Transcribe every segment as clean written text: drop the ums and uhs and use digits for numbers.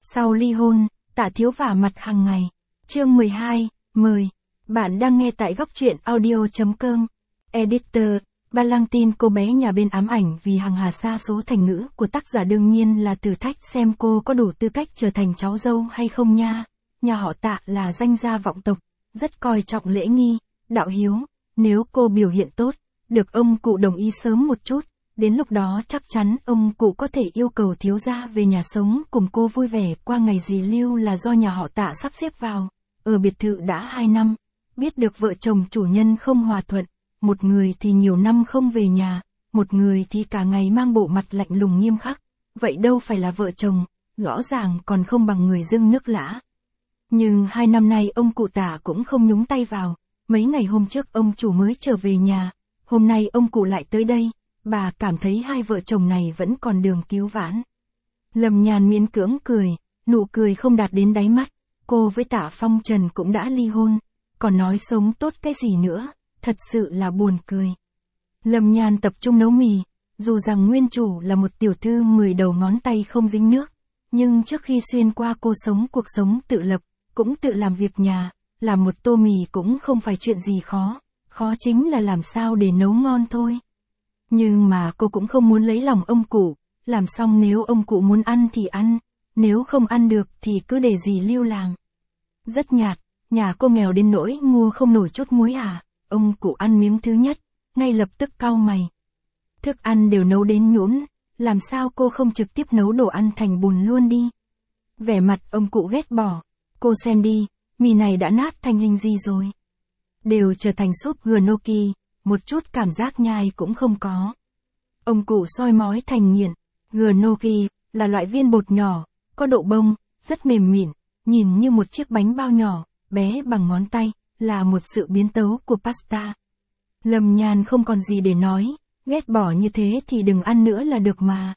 Sau ly hôn, Tạ Thiếu vả mặt hàng ngày. Chương 12, mời. Bạn đang nghe tại góc truyện audio.com. Editor, Ba Lăng tin cô bé nhà bên ám ảnh vì hàng hà sa số thành ngữ của tác giả đương nhiên là thử thách xem cô có đủ tư cách trở thành cháu dâu hay không nha. Nhà họ Tạ là danh gia vọng tộc, rất coi trọng lễ nghi, đạo hiếu. Nếu cô biểu hiện tốt, được ông cụ đồng ý sớm một chút, đến lúc đó chắc chắn ông cụ có thể yêu cầu thiếu gia về nhà sống cùng cô vui vẻ qua ngày dì Lưu là do nhà họ Tạ sắp xếp vào. Ở biệt thự đã 2 năm, biết được vợ chồng chủ nhân không hòa thuận, một người thì nhiều năm không về nhà, một người thì cả ngày mang bộ mặt lạnh lùng nghiêm khắc, vậy đâu phải là vợ chồng, rõ ràng còn không bằng người dưng nước lã. Nhưng 2 năm nay ông cụ Tạ cũng không nhúng tay vào, mấy ngày hôm trước ông chủ mới trở về nhà, hôm nay ông cụ lại tới đây, bà cảm thấy hai vợ chồng này vẫn còn đường cứu vãn. Lâm Nhan miễn cưỡng cười, nụ cười không đạt đến đáy mắt, cô với Tạ Phong Trần cũng đã ly hôn, còn nói sống tốt cái gì nữa, thật sự là buồn cười. Lâm Nhan tập trung nấu mì, dù rằng nguyên chủ là một tiểu thư 10 đầu ngón tay không dính nước, nhưng trước khi xuyên qua cô sống cuộc sống tự lập, cũng tự làm việc nhà, làm một tô mì cũng không phải chuyện gì khó, khó chính là làm sao để nấu ngon thôi. Nhưng mà cô cũng không muốn lấy lòng ông cụ, làm xong nếu ông cụ muốn ăn thì ăn, nếu không ăn được thì cứ để dì Lưu làm. Rất nhạt, nhà cô nghèo đến nỗi mua không nổi chút muối à, ông cụ ăn miếng thứ nhất, ngay lập tức cau mày. Thức ăn đều nấu đến nhũn, làm sao cô không trực tiếp nấu đồ ăn thành bùn luôn đi. Vẻ mặt ông cụ ghét bỏ, cô xem đi, mì này đã nát thành hình gì rồi. Đều trở thành súp gnocchi, một chút cảm giác nhai cũng không có. Ông cụ soi mói thành nghiện, gnocchi là loại viên bột nhỏ, có độ bông, rất mềm mịn, nhìn như một chiếc bánh bao nhỏ, bé bằng ngón tay, là một sự biến tấu của pasta. Lâm Nhan không còn gì để nói, ghét bỏ như thế thì đừng ăn nữa là được mà.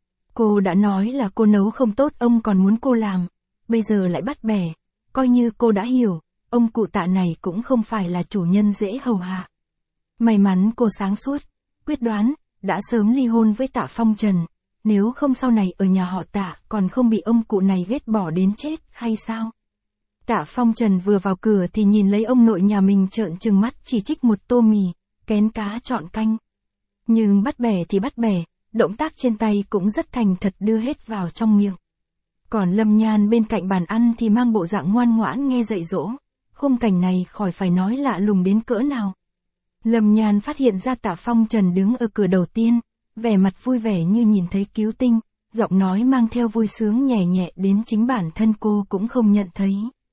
Cô đã nói là cô nấu không tốt ông còn muốn cô làm, bây giờ lại bắt bẻ, coi như cô đã hiểu, ông cụ Tạ này cũng không phải là chủ nhân dễ hầu hạ. May mắn cô sáng suốt, quyết đoán, đã sớm ly hôn với Tạ Phong Trần, nếu không sau này ở nhà họ Tạ còn không bị ông cụ này ghét bỏ đến chết hay sao? Tạ Phong Trần vừa vào cửa thì nhìn lấy ông nội nhà mình trợn trừng mắt chỉ trích một tô mì, kén cá chọn canh. Nhưng bắt bẻ thì bắt bẻ, động tác trên tay cũng rất thành thật đưa hết vào trong miệng. Còn Lâm Nhan bên cạnh bàn ăn thì mang bộ dạng ngoan ngoãn nghe dạy dỗ, khung cảnh này khỏi phải nói lạ lùng đến cỡ nào. Lâm Nhan phát hiện ra Tạ Phong Trần đứng ở cửa đầu tiên, vẻ mặt vui vẻ như nhìn thấy cứu tinh, giọng nói mang theo vui sướng nhẹ nhẹ đến chính bản thân cô cũng không nhận thấy.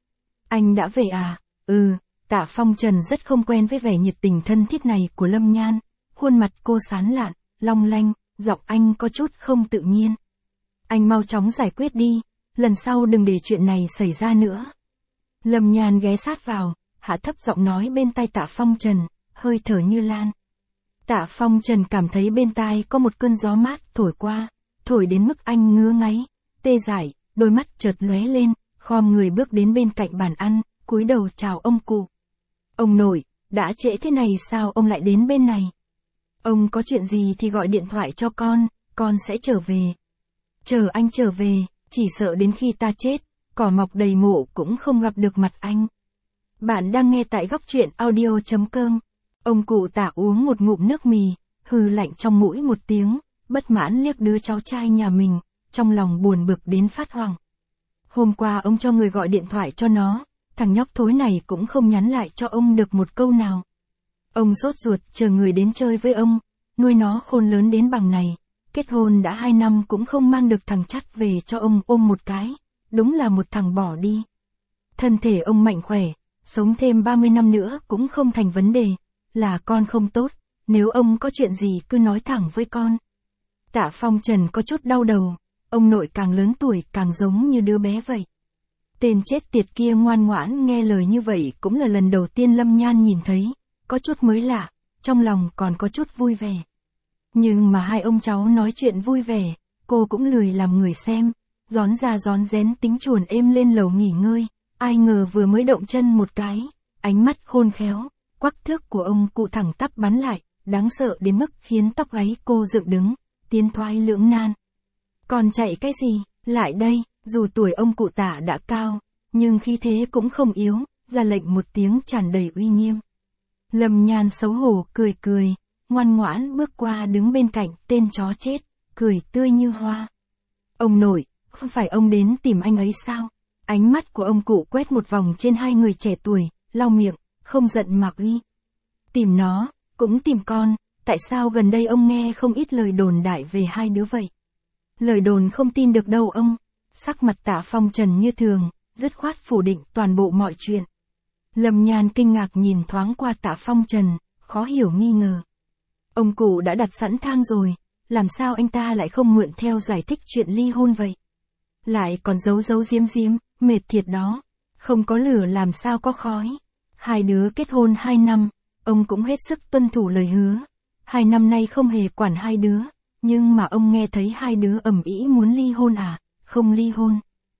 Anh đã về à? Tạ Phong Trần rất không quen với vẻ nhiệt tình thân thiết này của Lâm Nhan, khuôn mặt cô sán lạn, long lanh, giọng anh có chút không tự nhiên. Anh mau chóng giải quyết đi, lần sau đừng để chuyện này xảy ra nữa. Lâm Nhan ghé sát vào, hạ thấp giọng nói bên tai Tạ Phong Trần, hơi thở như lan. Tạ Phong Trần cảm thấy bên tai có một cơn gió mát thổi qua, thổi đến mức anh ngứa ngáy, tê dại, đôi mắt chợt lóe lên, khom người bước đến bên cạnh bàn ăn, cúi đầu chào ông cụ. Ông nội, đã trễ thế này sao ông lại đến bên này? Ông có chuyện gì thì gọi điện thoại cho con sẽ trở về. Chờ anh trở về, chỉ sợ đến khi ta chết, cỏ mọc đầy mộ cũng không gặp được mặt anh. Bạn đang nghe tại góc truyện audio.com. Ông cụ Tạ uống một ngụm nước mì, hừ lạnh trong mũi một tiếng, bất mãn liếc đứa cháu trai nhà mình, trong lòng buồn bực đến phát hoảng. Hôm qua ông cho người gọi điện thoại cho nó, thằng nhóc thối này cũng không nhắn lại cho ông được một câu nào. Ông sốt ruột chờ người đến chơi với ông, nuôi nó khôn lớn đến bằng này, kết hôn đã 2 năm cũng không mang được thằng chắt về cho ông ôm một cái, đúng là một thằng bỏ đi. Thân thể ông mạnh khỏe, sống thêm 30 năm nữa cũng không thành vấn đề, là con không tốt, nếu ông có chuyện gì cứ nói thẳng với con. Tạ Phong Trần có chút đau đầu, ông nội càng lớn tuổi càng giống như đứa bé vậy. Tên chết tiệt kia ngoan ngoãn nghe lời như vậy cũng là lần đầu tiên Lâm Nhan nhìn thấy, có chút mới lạ, trong lòng còn có chút vui vẻ. Nhưng mà hai ông cháu nói chuyện vui vẻ, cô cũng lười làm người xem, rón ra rón rén tính chuồn êm lên lầu nghỉ ngơi, ai ngờ vừa mới động chân một cái, ánh mắt khôn khéo, quắc thước của ông cụ thẳng tắp bắn lại, đáng sợ đến mức khiến tóc gáy cô dựng đứng, tiến thoái lưỡng nan. Còn chạy cái gì, lại đây, Dù tuổi ông cụ Tạ đã cao, nhưng khí thế cũng không yếu, ra lệnh một tiếng tràn đầy uy nghiêm. Lâm Nhan xấu hổ cười cười, ngoan ngoãn bước qua đứng bên cạnh tên chó chết, cười tươi như hoa. Ông nội, không phải ông đến tìm anh ấy sao? Ánh mắt của ông cụ quét một vòng trên hai người trẻ tuổi, lau miệng, không giận mà uy. Tìm nó, cũng tìm con, tại sao gần đây ông nghe không ít lời đồn đại về hai đứa vậy? Lời đồn không tin được đâu ông. Sắc mặt Tạ Phong Trần như thường, dứt khoát phủ định toàn bộ mọi chuyện. Lâm Nhan kinh ngạc nhìn thoáng qua Tạ Phong Trần, khó hiểu nghi ngờ. Ông cụ đã đặt sẵn thang rồi, làm sao anh ta lại không mượn theo giải thích chuyện ly hôn vậy? Lại còn giấu giấu giếm giếm, mệt thiệt đó. Không có lửa làm sao có khói. Hai đứa kết hôn 2 năm, ông cũng hết sức tuân thủ lời hứa. 2 năm nay không hề quản hai đứa, nhưng mà ông nghe thấy hai đứa ầm ĩ muốn ly hôn à? Không ly hôn.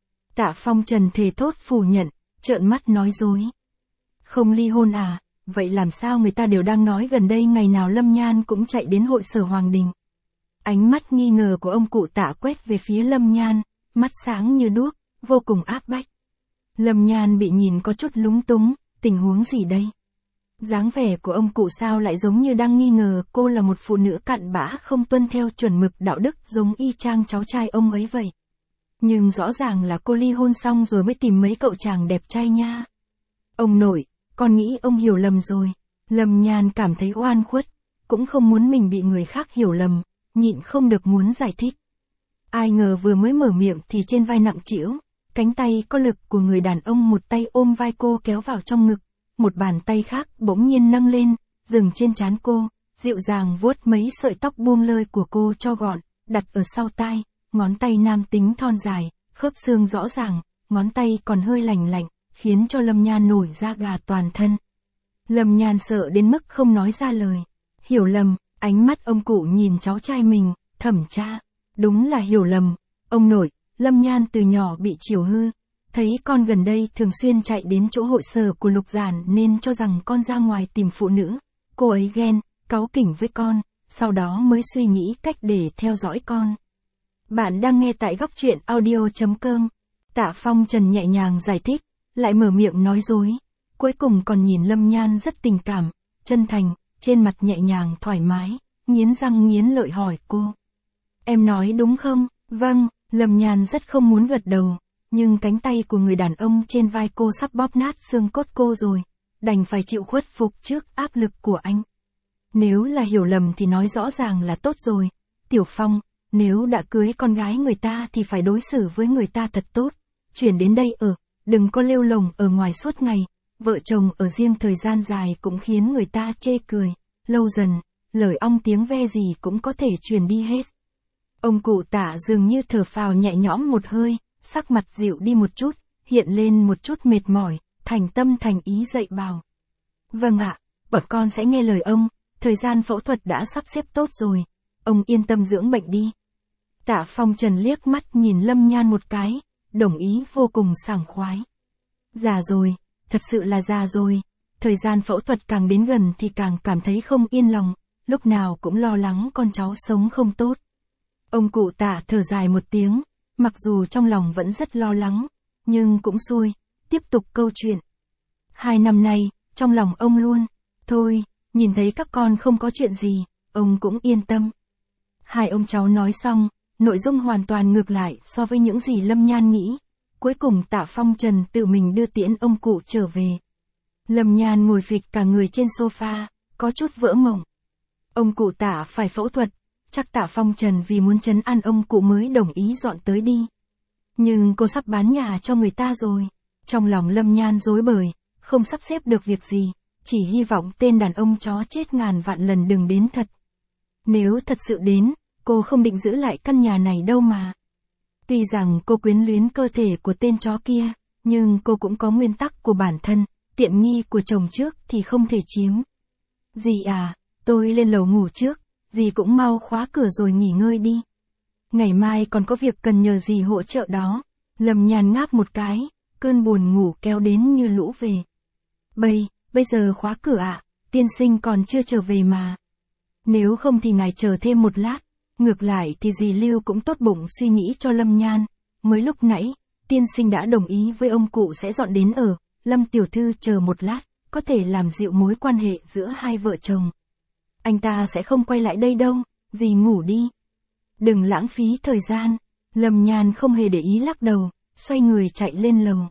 Tạ Phong Trần thề thốt phủ nhận, trợn mắt nói dối. Không ly hôn à, vậy làm sao người ta đều đang nói gần đây ngày nào Lâm Nhan cũng chạy đến hội sở Hoàng Đình. Ánh mắt nghi ngờ của ông cụ Tạ quét về phía Lâm Nhan, mắt sáng như đuốc, vô cùng áp bách. Lâm Nhan bị nhìn có chút lúng túng, tình huống gì đây? Dáng vẻ của ông cụ sao lại giống như đang nghi ngờ cô là một phụ nữ cặn bã không tuân theo chuẩn mực đạo đức giống y chang cháu trai ông ấy vậy. Nhưng rõ ràng là cô ly hôn xong rồi mới tìm mấy cậu chàng đẹp trai nha. Ông nội, con nghĩ ông hiểu lầm rồi. Lâm Nhan cảm thấy oan khuất, cũng không muốn mình bị người khác hiểu lầm, nhịn không được muốn giải thích. Ai ngờ vừa mới mở miệng thì trên vai nặng trĩu, cánh tay có lực của người đàn ông một tay ôm vai cô kéo vào trong ngực, một bàn tay khác bỗng nhiên nâng lên, dừng trên trán cô, dịu dàng vuốt mấy sợi tóc buông lơi của cô cho gọn, đặt ở sau tai, ngón tay nam tính thon dài, khớp xương rõ ràng, ngón tay còn hơi lành lạnh, khiến cho Lâm Nhan nổi da gà toàn thân. Lâm Nhan sợ đến mức không nói ra lời. Hiểu lầm, ánh mắt ông cụ nhìn cháu trai mình, Thẩm cha. Đúng là hiểu lầm, ông nội, Lâm Nhan từ nhỏ bị chiều hư. Thấy con gần đây thường xuyên chạy đến chỗ hội sở của Lục Giản nên cho rằng con ra ngoài tìm phụ nữ. Cô ấy ghen, cáu kỉnh với con, sau đó mới suy nghĩ cách để theo dõi con. Bạn đang nghe tại góc truyện audio.com. Tạ Phong Trần nhẹ nhàng giải thích, lại mở miệng nói dối. Cuối cùng còn nhìn Lâm Nhan rất tình cảm, chân thành, trên mặt nhẹ nhàng thoải mái, nghiến răng nghiến lợi hỏi cô. Em nói đúng không? Vâng, Lâm Nhan rất không muốn gật đầu, nhưng cánh tay của người đàn ông trên vai cô sắp bóp nát xương cốt cô rồi, đành phải chịu khuất phục trước áp lực của anh. Nếu là hiểu lầm thì nói rõ ràng là tốt rồi. Tiểu Phong, nếu đã cưới con gái người ta thì phải đối xử với người ta thật tốt. Chuyển đến đây ở, đừng có lêu lồng ở ngoài suốt ngày. Vợ chồng ở riêng thời gian dài cũng khiến người ta chê cười. Lâu dần, lời ong tiếng ve gì cũng có thể truyền đi hết. Ông cụ Tạ dường như thở phào nhẹ nhõm một hơi, sắc mặt dịu đi một chút, hiện lên một chút mệt mỏi, thành tâm thành ý dạy bảo. Vâng ạ, bọn con sẽ nghe lời ông, thời gian phẫu thuật đã sắp xếp tốt rồi, ông yên tâm dưỡng bệnh đi. Tạ Phong Trần liếc mắt nhìn Lâm Nhan một cái, đồng ý vô cùng sảng khoái. Già rồi, thật sự là già rồi, thời gian phẫu thuật càng đến gần thì càng cảm thấy không yên lòng, lúc nào cũng lo lắng con cháu sống không tốt. Ông cụ Tạ thở dài một tiếng, mặc dù trong lòng vẫn rất lo lắng, nhưng cũng xuôi, tiếp tục câu chuyện. 2 năm nay, trong lòng ông luôn, thôi, nhìn thấy các con không có chuyện gì, ông cũng yên tâm. Hai ông cháu nói xong, nội dung hoàn toàn ngược lại so với những gì Lâm Nhan nghĩ. Cuối cùng Tạ Phong Trần tự mình đưa tiễn ông cụ trở về. Lâm Nhan ngồi phịch cả người trên sofa, có chút vỡ mộng. Ông cụ Tạ phải phẫu thuật, chắc Tạ Phong Trần vì muốn trấn an ông cụ mới đồng ý dọn tới đi. Nhưng cô sắp bán nhà cho người ta rồi. Trong lòng Lâm Nhan rối bời, không sắp xếp được việc gì, chỉ hy vọng tên đàn ông chó chết ngàn vạn lần đừng đến thật. Nếu thật sự đến, cô không định giữ lại căn nhà này đâu mà. Tuy rằng cô quyến luyến cơ thể của tên chó kia, nhưng cô cũng có nguyên tắc của bản thân, tiện nghi của chồng trước thì không thể chiếm. Dì à, tôi lên lầu ngủ trước, dì cũng mau khóa cửa rồi nghỉ ngơi đi. Ngày mai còn có việc cần nhờ dì hỗ trợ đó. Lâm Nhan ngáp một cái, cơn buồn ngủ kéo đến như lũ về. Bây giờ khóa cửa ạ, tiên sinh còn chưa trở về mà. Nếu không thì ngài chờ thêm một lát. Ngược lại thì dì Lưu cũng tốt bụng suy nghĩ cho Lâm Nhan. Mới lúc nãy, tiên sinh đã đồng ý với ông cụ sẽ dọn đến ở, Lâm tiểu thư chờ một lát, có thể làm dịu mối quan hệ giữa hai vợ chồng. Anh ta sẽ không quay lại đây đâu, dì ngủ đi. Đừng lãng phí thời gian. Lâm Nhan không hề để ý lắc đầu, xoay người chạy lên lầu.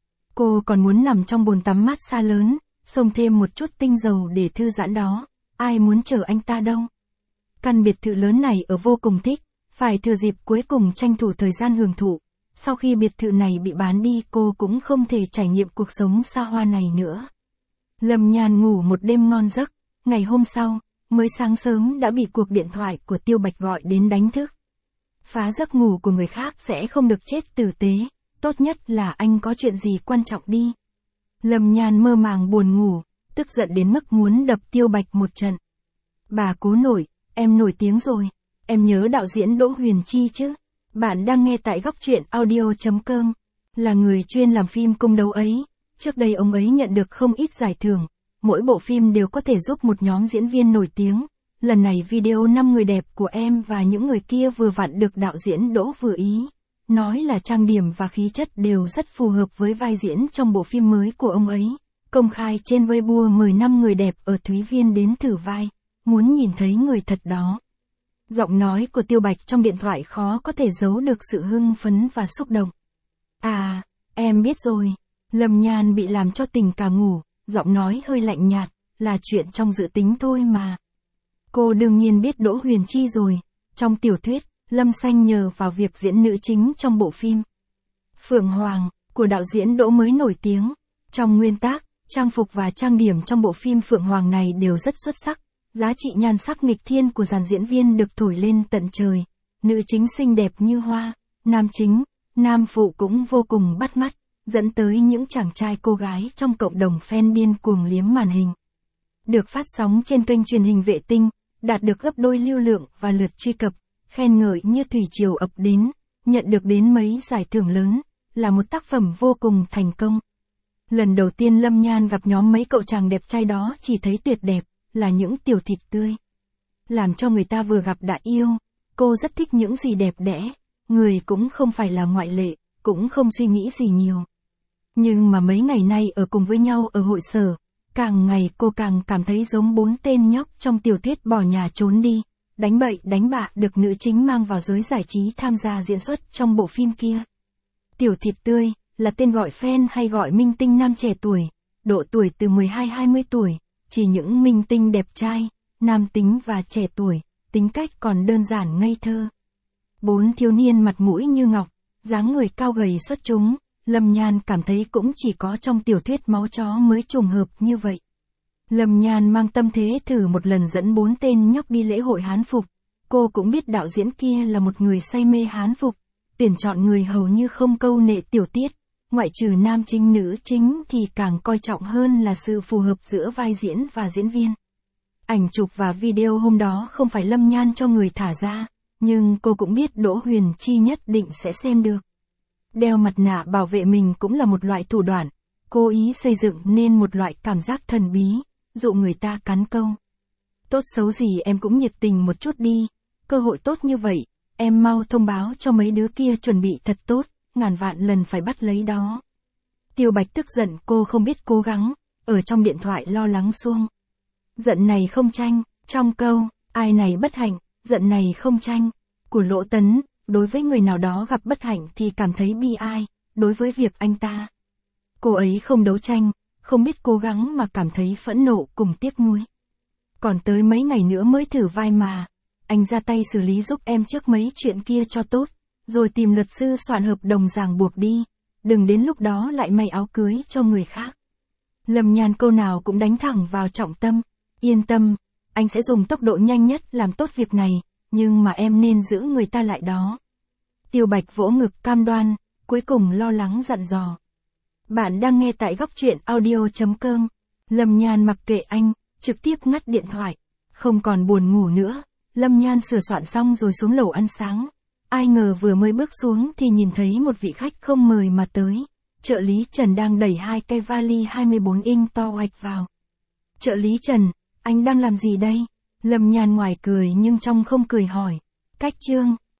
Cô còn muốn nằm trong bồn tắm mát xa lớn, xông thêm một chút tinh dầu để thư giãn đó, ai muốn chờ anh ta đâu. Căn biệt thự lớn này ở vô cùng thích, phải thừa dịp cuối cùng tranh thủ thời gian hưởng thụ. Sau khi biệt thự này bị bán đi cô cũng không thể trải nghiệm cuộc sống xa hoa này nữa. Lâm Nhan ngủ một đêm ngon giấc, ngày hôm sau, mới sáng sớm đã bị cuộc điện thoại của Tiêu Bạch gọi đến đánh thức. Phá giấc ngủ của người khác sẽ không được chết tử tế, tốt nhất là anh có chuyện gì quan trọng đi. Lâm Nhan mơ màng buồn ngủ, tức giận đến mức muốn đập Tiêu Bạch một trận. Bà cố nổi, em nổi tiếng rồi, em nhớ đạo diễn Đỗ Huyền Chi chứ? Bạn đang nghe tại góc truyện audio.com, là người chuyên làm phim cung đấu ấy. Trước đây ông ấy nhận được không ít giải thưởng, mỗi bộ phim đều có thể giúp một nhóm diễn viên nổi tiếng. Lần này video 5 người đẹp của em và những người kia vừa vặn được đạo diễn Đỗ vừa ý. Nói là trang điểm và khí chất đều rất phù hợp với vai diễn trong bộ phim mới của ông ấy. Công khai trên Weibo mời 5 người đẹp ở Thúy Viên đến thử vai, muốn nhìn thấy người thật đó. Giọng nói của Tiêu Bạch trong điện thoại khó có thể giấu được sự hưng phấn và xúc động. À, em biết rồi. Lâm Nhan bị làm cho tỉnh cả ngủ, giọng nói hơi lạnh nhạt, là chuyện trong dự tính thôi mà. Cô đương nhiên biết Đỗ Huyền Chi rồi, trong tiểu thuyết, Lâm Xanh nhờ vào việc diễn nữ chính trong bộ phim Phượng Hoàng, của đạo diễn Đỗ mới nổi tiếng. Trong nguyên tác, trang phục và trang điểm trong bộ phim Phượng Hoàng này đều rất xuất sắc, giá trị nhan sắc nghịch thiên của dàn diễn viên được thổi lên tận trời. Nữ chính xinh đẹp như hoa, nam chính, nam phụ cũng vô cùng bắt mắt, dẫn tới những chàng trai cô gái trong cộng đồng fan điên cuồng liếm màn hình. Được phát sóng trên kênh truyền hình vệ tinh, đạt được gấp đôi lưu lượng và lượt truy cập, khen ngợi như thủy triều ập đến, nhận được đến mấy giải thưởng lớn, là một tác phẩm vô cùng thành công. Lần đầu tiên Lâm Nhan gặp nhóm mấy cậu chàng đẹp trai đó chỉ thấy tuyệt đẹp, là những tiểu thịt tươi. Làm cho người ta vừa gặp đã yêu, cô rất thích những gì đẹp đẽ, người cũng không phải là ngoại lệ, cũng không suy nghĩ gì nhiều. Nhưng mà mấy ngày nay ở cùng với nhau ở hội sở, càng ngày cô càng cảm thấy giống 4 tên nhóc trong tiểu thuyết bỏ nhà trốn đi, đánh bậy đánh bạ được nữ chính mang vào giới giải trí tham gia diễn xuất trong bộ phim kia. Tiểu thịt tươi, là tên gọi fan hay gọi minh tinh nam trẻ tuổi, độ tuổi từ 12-20 tuổi, chỉ những minh tinh đẹp trai, nam tính và trẻ tuổi, tính cách còn đơn giản ngây thơ. 4 thiếu niên mặt mũi như ngọc, dáng người cao gầy xuất chúng, Lâm Nhan cảm thấy cũng chỉ có trong tiểu thuyết máu chó mới trùng hợp như vậy. Lâm Nhan mang tâm thế thử một lần dẫn 4 tên nhóc đi lễ hội Hán phục. Cô cũng biết đạo diễn kia là một người say mê Hán phục, tuyển chọn người hầu như không câu nệ tiểu tiết, ngoại trừ nam chính nữ chính thì càng coi trọng hơn là sự phù hợp giữa vai diễn và diễn viên. Ảnh chụp và video hôm đó không phải Lâm Nhan cho người thả ra, nhưng cô cũng biết Đỗ Huyền Chi nhất định sẽ xem được. Đeo mặt nạ bảo vệ mình cũng là một loại thủ đoạn, cố ý xây dựng nên một loại cảm giác thần bí, dụ người ta cắn câu. Tốt xấu gì em cũng nhiệt tình một chút đi, cơ hội tốt như vậy, em mau thông báo cho mấy đứa kia chuẩn bị thật tốt, ngàn vạn lần phải bắt lấy đó. Tiêu Bạch tức giận cô không biết cố gắng, ở trong điện thoại lo lắng xuông. Giận này không tranh, trong câu, ai này bất hạnh, giận này không tranh, của Lỗ Tấn, đối với người nào đó gặp bất hạnh thì cảm thấy bi ai, đối với việc anh ta. Cô ấy không đấu tranh, không biết cố gắng mà cảm thấy phẫn nộ cùng tiếc nuối. Còn tới mấy ngày nữa mới thử vai mà, anh ra tay xử lý giúp em trước mấy chuyện kia cho tốt, rồi tìm luật sư soạn hợp đồng ràng buộc đi, đừng đến lúc đó lại may áo cưới cho người khác. Lâm Nhan câu nào cũng đánh thẳng vào trọng tâm, yên tâm, anh sẽ dùng tốc độ nhanh nhất làm tốt việc này, nhưng mà em nên giữ người ta lại đó. Tiêu Bạch vỗ ngực cam đoan, cuối cùng lo lắng dặn dò. Bạn đang nghe tại góc truyện audio.com. Lâm Nhan mặc kệ anh, trực tiếp ngắt điện thoại. Không còn buồn ngủ nữa, Lâm Nhan sửa soạn xong rồi xuống lầu ăn sáng. Ai ngờ vừa mới bước xuống thì nhìn thấy một vị khách không mời mà tới. Trợ lý Trần đang đẩy 2 cái vali 24 inch to oạch vào. Trợ lý Trần, anh đang làm gì đây? Lâm Nhan ngoài cười nhưng trong không cười hỏi. Cách Trương,